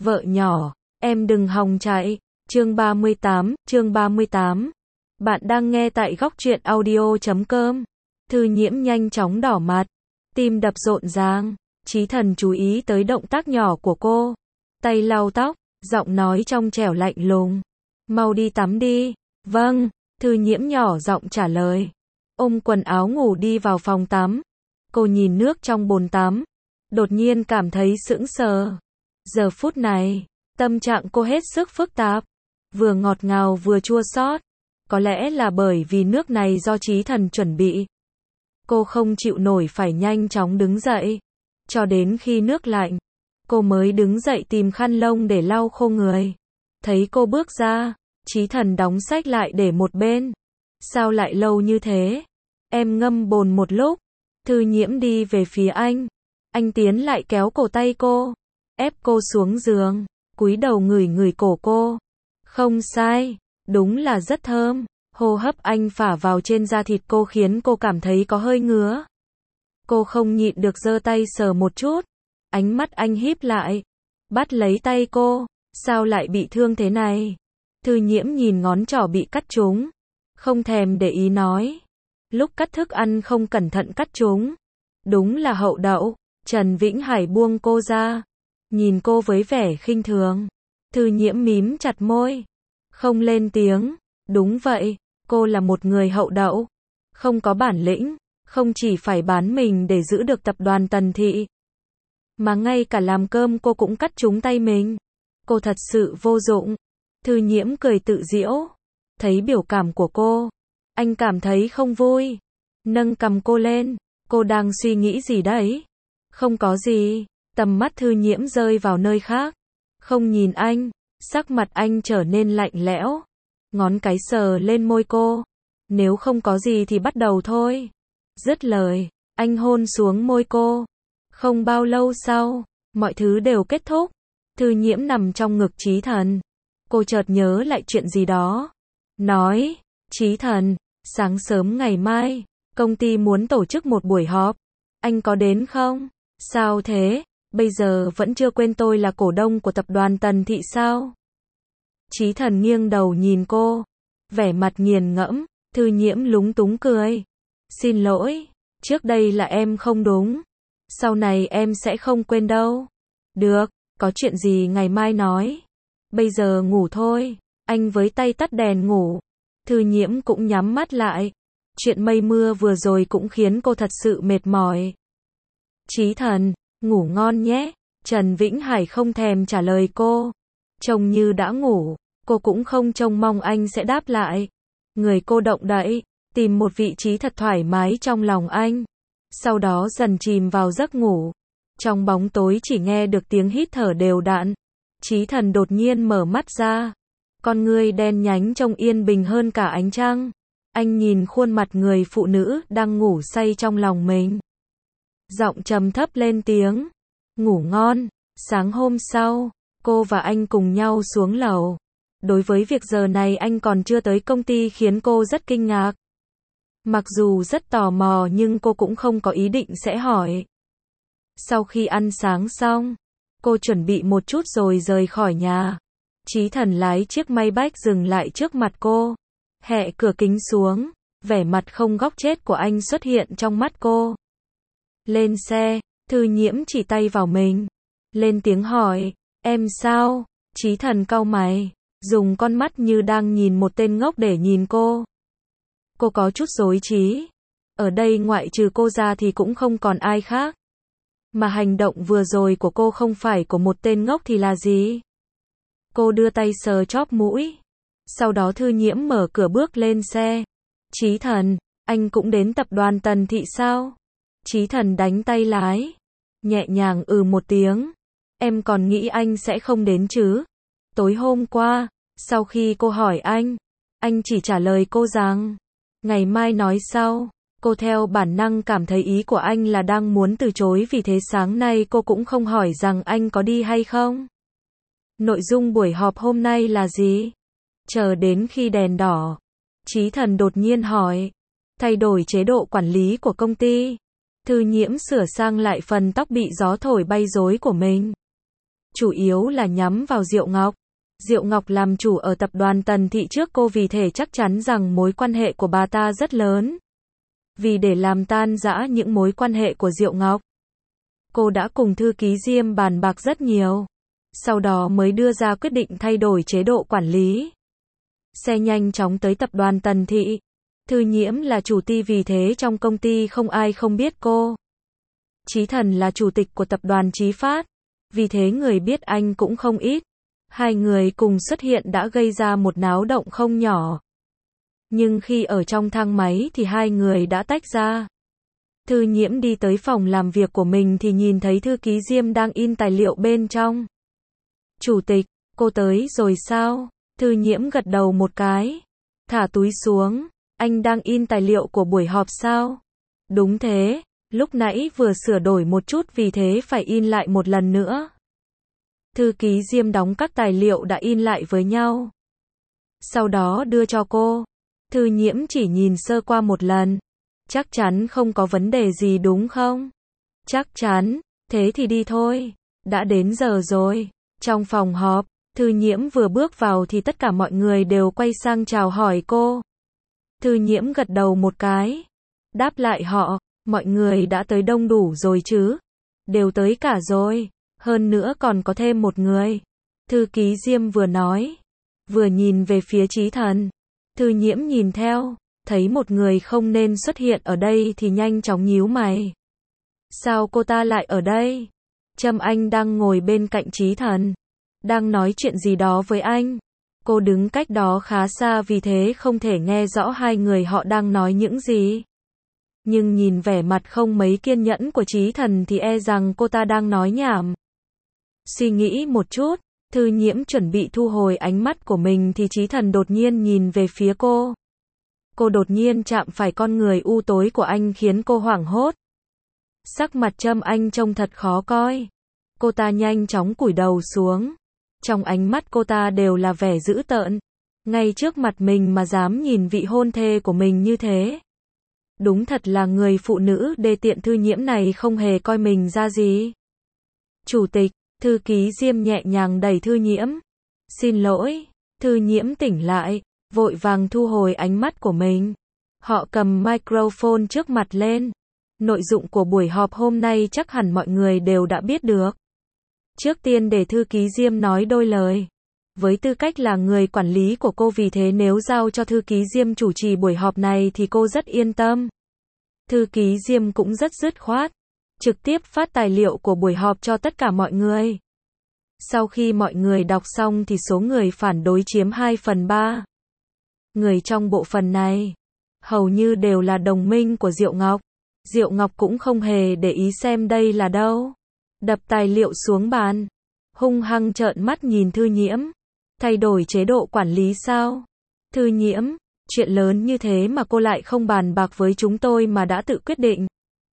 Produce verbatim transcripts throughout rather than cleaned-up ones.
Vợ nhỏ, em đừng hòng chạy. Chương ba mươi tám, chương ba mươi tám. Bạn đang nghe tại góc truyện audio chấm com. Thư Nhiễm nhanh chóng đỏ mặt, tim đập rộn ràng. Chí Thần chú ý tới động tác nhỏ của cô. Tay lau tóc, giọng nói trong trẻo lạnh lùng. Mau đi tắm đi. Vâng, Thư Nhiễm nhỏ giọng trả lời. Ôm quần áo ngủ đi vào phòng tắm. Cô nhìn nước trong bồn tắm, đột nhiên cảm thấy sững sờ. Giờ phút này, tâm trạng cô hết sức phức tạp, vừa ngọt ngào vừa chua xót. Có lẽ là bởi vì nước này do Chí Thần chuẩn bị. Cô không chịu nổi phải nhanh chóng đứng dậy. Cho đến khi nước lạnh, cô mới đứng dậy tìm khăn lông để lau khô người. Thấy cô bước ra, Chí Thần đóng sách lại để một bên. Sao lại lâu như thế? Em ngâm bồn một lúc. Thư Nhiễm đi về phía anh. Anh tiến lại kéo cổ tay cô, ép cô xuống giường, cúi đầu ngửi ngửi cổ cô. Không sai, đúng là rất thơm. Hô hấp anh phả vào trên da thịt cô khiến cô cảm thấy có hơi ngứa. Cô không nhịn được giơ tay sờ một chút. Ánh mắt anh híp lại, bắt lấy tay cô. Sao lại bị thương thế này? Thư Nhiễm nhìn ngón trỏ bị cắt trúng, không thèm để ý nói. Lúc cắt thức ăn không cẩn thận cắt trúng. Đúng là hậu đậu. Trần Vĩnh Hải buông cô ra, nhìn cô với vẻ khinh thường. Thư Nhiễm mím chặt môi, không lên tiếng. Đúng vậy, cô là một người hậu đậu, không có bản lĩnh, không chỉ phải bán mình để giữ được tập đoàn Tần Thị, mà ngay cả làm cơm cô cũng cắt trúng tay mình. Cô thật sự vô dụng. Thư Nhiễm cười tự giễu. Thấy biểu cảm của cô, anh cảm thấy không vui, nâng cằm cô lên. Cô đang suy nghĩ gì đấy? Không có gì. Tầm mắt Thư Nhiễm rơi vào nơi khác, không nhìn anh. Sắc mặt anh trở nên lạnh lẽo, ngón cái sờ lên môi cô. Nếu không có gì thì bắt đầu thôi. Dứt lời, anh hôn xuống môi cô. Không bao lâu sau, mọi thứ đều kết thúc. Thư Nhiễm nằm trong ngực Chí Thần. Cô chợt nhớ lại chuyện gì đó, nói, Chí Thần, sáng sớm ngày mai, công ty muốn tổ chức một buổi họp. Anh có đến không? Sao thế? Bây giờ vẫn chưa quên tôi là cổ đông của tập đoàn Tần Thị sao? Chí Thần nghiêng đầu nhìn cô, vẻ mặt nghiền ngẫm. Thư Nhiễm lúng túng cười. Xin lỗi, trước đây là em không đúng. Sau này em sẽ không quên đâu. Được, có chuyện gì ngày mai nói. Bây giờ ngủ thôi. Anh với tay tắt đèn ngủ. Thư Nhiễm cũng nhắm mắt lại. Chuyện mây mưa vừa rồi cũng khiến cô thật sự mệt mỏi. Chí Thần, ngủ ngon nhé. Trần Vĩnh Hải không thèm trả lời cô. Trông như đã ngủ, cô cũng không trông mong anh sẽ đáp lại. Người cô động đậy, tìm một vị trí thật thoải mái trong lòng anh. Sau đó dần chìm vào giấc ngủ. Trong bóng tối chỉ nghe được tiếng hít thở đều đặn. Chí Thần đột nhiên mở mắt ra. Con ngươi đen nhánh trông yên bình hơn cả ánh trăng. Anh nhìn khuôn mặt người phụ nữ đang ngủ say trong lòng mình. Giọng trầm thấp lên tiếng. Ngủ ngon. Sáng hôm sau, cô và anh cùng nhau xuống lầu. Đối với việc giờ này anh còn chưa tới công ty khiến cô rất kinh ngạc. Mặc dù rất tò mò nhưng cô cũng không có ý định sẽ hỏi. Sau khi ăn sáng xong, cô chuẩn bị một chút rồi rời khỏi nhà. Chí Thần lái chiếc Maybach dừng lại trước mặt cô. Hẹ cửa kính xuống, vẻ mặt không góc chết của anh xuất hiện trong mắt cô. Lên xe, Thư Nhiễm chỉ tay vào mình, lên tiếng hỏi, em sao? Chí Thần cau mày, dùng con mắt như đang nhìn một tên ngốc để nhìn cô. Cô có chút rối trí. Ở đây ngoại trừ cô ra thì cũng không còn ai khác. Mà hành động vừa rồi của cô không phải của một tên ngốc thì là gì? Cô đưa tay sờ chóp mũi. Sau đó Thư Nhiễm mở cửa bước lên xe. Chí Thần, anh cũng đến tập đoàn Tần Thị sao? Chí Thần đánh tay lái, nhẹ nhàng ừ một tiếng. Em còn nghĩ anh sẽ không đến chứ? Tối hôm qua, sau khi cô hỏi anh, anh chỉ trả lời cô rằng, ngày mai nói sau. Cô theo bản năng cảm thấy ý của anh là đang muốn từ chối, vì thế sáng nay cô cũng không hỏi rằng anh có đi hay không. Nội dung buổi họp hôm nay là gì? Chờ đến khi đèn đỏ, Chí Thần đột nhiên hỏi. Thay đổi chế độ quản lý của công ty. Thư Nhiễm sửa sang lại phần tóc bị gió thổi bay rối của mình. chủ yếu là nhắm vào Diệu Ngọc. Diệu Ngọc làm chủ ở tập đoàn Tần Thị trước cô, vì thể chắc chắn rằng mối quan hệ của bà ta rất lớn. Vì để làm tan rã những mối quan hệ của Diệu Ngọc, cô đã cùng thư ký Diêm bàn bạc rất nhiều. Sau đó mới đưa ra quyết định thay đổi chế độ quản lý. Xe nhanh chóng tới tập đoàn Tần Thị. Thư Nhiễm là chủ ty, vì thế trong công ty không ai không biết cô. Chí Thần là chủ tịch của tập đoàn Chí Phát, vì thế người biết anh cũng không ít. Hai người cùng xuất hiện đã gây ra một náo động không nhỏ. Nhưng khi ở trong thang máy thì hai người đã tách ra. Thư Nhiễm đi tới phòng làm việc của mình thì nhìn thấy thư ký Diêm đang in tài liệu bên trong. Chủ tịch, cô tới rồi sao? Thư Nhiễm gật đầu một cái. Thả túi xuống, anh đang in tài liệu của buổi họp sao? Đúng thế, lúc nãy vừa sửa đổi một chút vì thế phải in lại một lần nữa. Thư ký Diêm đóng các tài liệu đã in lại với nhau. Sau đó đưa cho cô. Thư Nhiễm chỉ nhìn sơ qua một lần. Chắc chắn không có vấn đề gì đúng không? Chắc chắn, thế thì đi thôi. Đã đến giờ rồi. Trong phòng họp, Thư Nhiễm vừa bước vào thì tất cả mọi người đều quay sang chào hỏi cô. Thư Nhiễm gật đầu một cái. Đáp lại họ, mọi người đã tới đông đủ rồi chứ? Đều tới cả rồi. Hơn nữa còn có thêm một người. Thư ký Diêm vừa nói, vừa nhìn về phía Chí Thần. Thư Nhiễm nhìn theo, thấy một người không nên xuất hiện ở đây thì nhanh chóng nhíu mày. Sao cô ta lại ở đây? Trâm Anh đang ngồi bên cạnh Chí Thần, đang nói chuyện gì đó với anh. Cô đứng cách đó khá xa vì thế không thể nghe rõ hai người họ đang nói những gì. Nhưng nhìn vẻ mặt không mấy kiên nhẫn của Chí Thần thì e rằng cô ta đang nói nhảm. Suy nghĩ một chút, Thư Nhiễm chuẩn bị thu hồi ánh mắt của mình thì Chí Thần đột nhiên nhìn về phía cô. Cô đột nhiên chạm phải con người u tối của anh khiến cô hoảng hốt. Sắc mặt Trâm Anh trông thật khó coi. Cô ta nhanh chóng cúi đầu xuống. Trong ánh mắt cô ta đều là vẻ dữ tợn. Ngay trước mặt mình mà dám nhìn vị hôn thê của mình như thế. Đúng thật là người phụ nữ đê tiện. Thư Nhiễm này không hề coi mình ra gì. Chủ tịch, thư ký Diêm nhẹ nhàng đẩy Thư Nhiễm. Xin lỗi. Thư Nhiễm tỉnh lại, vội vàng thu hồi ánh mắt của mình. Họ cầm microphone trước mặt lên. Nội dụng của buổi họp hôm nay chắc hẳn mọi người đều đã biết được. Trước tiên để thư ký Diêm nói đôi lời. Với tư cách là người quản lý của cô, vì thế nếu giao cho thư ký Diêm chủ trì buổi họp này thì cô rất yên tâm. Thư ký Diêm cũng rất dứt khoát, trực tiếp phát tài liệu của buổi họp cho tất cả mọi người. Sau khi mọi người đọc xong thì số người phản đối chiếm hai phần ba. Người trong bộ phận này hầu như đều là đồng minh của Diệu Ngọc. Diệu Ngọc cũng không hề để ý xem đây là đâu. Đập tài liệu xuống bàn, hung hăng trợn mắt nhìn Thư Nhiễm. Thay đổi chế độ quản lý sao? Thư Nhiễm, chuyện lớn như thế mà cô lại không bàn bạc với chúng tôi mà đã tự quyết định.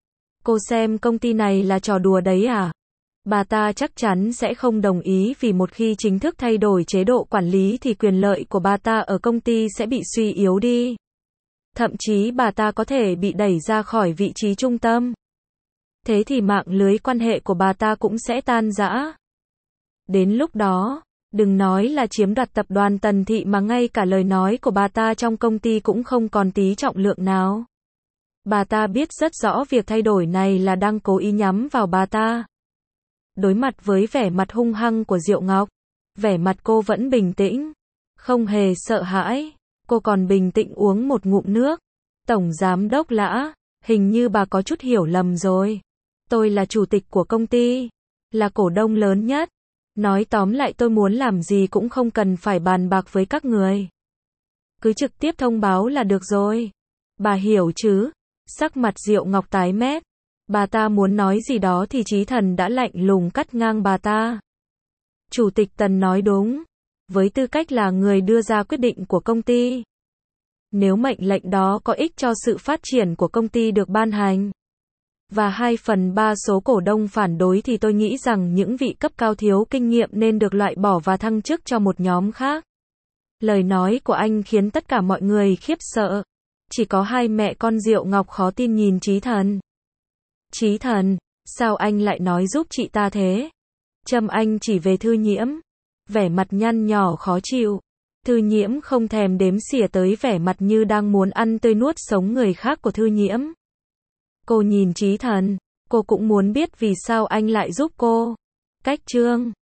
Cô xem công ty này là trò đùa đấy à? Bà ta chắc chắn sẽ không đồng ý, vì một khi chính thức thay đổi chế độ quản lý thì quyền lợi của bà ta ở công ty sẽ bị suy yếu đi. Thậm chí bà ta có thể bị đẩy ra khỏi vị trí trung tâm. Thế thì mạng lưới quan hệ của bà ta cũng sẽ tan rã. Đến lúc đó, đừng nói là chiếm đoạt tập đoàn Tần Thị mà ngay cả lời nói của bà ta trong công ty cũng không còn tí trọng lượng nào. Bà ta biết rất rõ việc thay đổi này là đang cố ý nhắm vào bà ta. Đối mặt với vẻ mặt hung hăng của Diệu Ngọc, vẻ mặt cô vẫn bình tĩnh, không hề sợ hãi. Cô còn bình tĩnh uống một ngụm nước. Tổng giám đốc Lã, hình như bà có chút hiểu lầm rồi. Tôi là chủ tịch của công ty, là cổ đông lớn nhất. Nói tóm lại, tôi muốn làm gì cũng không cần phải bàn bạc với các người. Cứ trực tiếp thông báo là được rồi. Bà hiểu chứ? Sắc mặt Diệu Ngọc tái mét. Bà ta muốn nói gì đó thì Chí Thần đã lạnh lùng cắt ngang bà ta. Chủ tịch Tần nói đúng. Với tư cách là người đưa ra quyết định của công ty, nếu mệnh lệnh đó có ích cho sự phát triển của công ty được ban hành, và hai phần ba số cổ đông phản đối thì tôi nghĩ rằng những vị cấp cao thiếu kinh nghiệm nên được loại bỏ và thăng chức cho một nhóm khác. Lời nói của anh khiến tất cả mọi người khiếp sợ. Chỉ có hai mẹ con Diệu Ngọc khó tin nhìn Chí Thần. Chí Thần, sao anh lại nói giúp chị ta thế? Trâm Anh chỉ về Thư Nhiễm. Vẻ mặt nhăn nhỏ khó chịu. Thư Nhiễm không thèm đếm xỉa tới vẻ mặt như đang muốn ăn tươi nuốt sống người khác của Thư Nhiễm. Cô nhìn Chí Thần. Cô cũng muốn biết vì sao anh lại giúp cô. Cách chương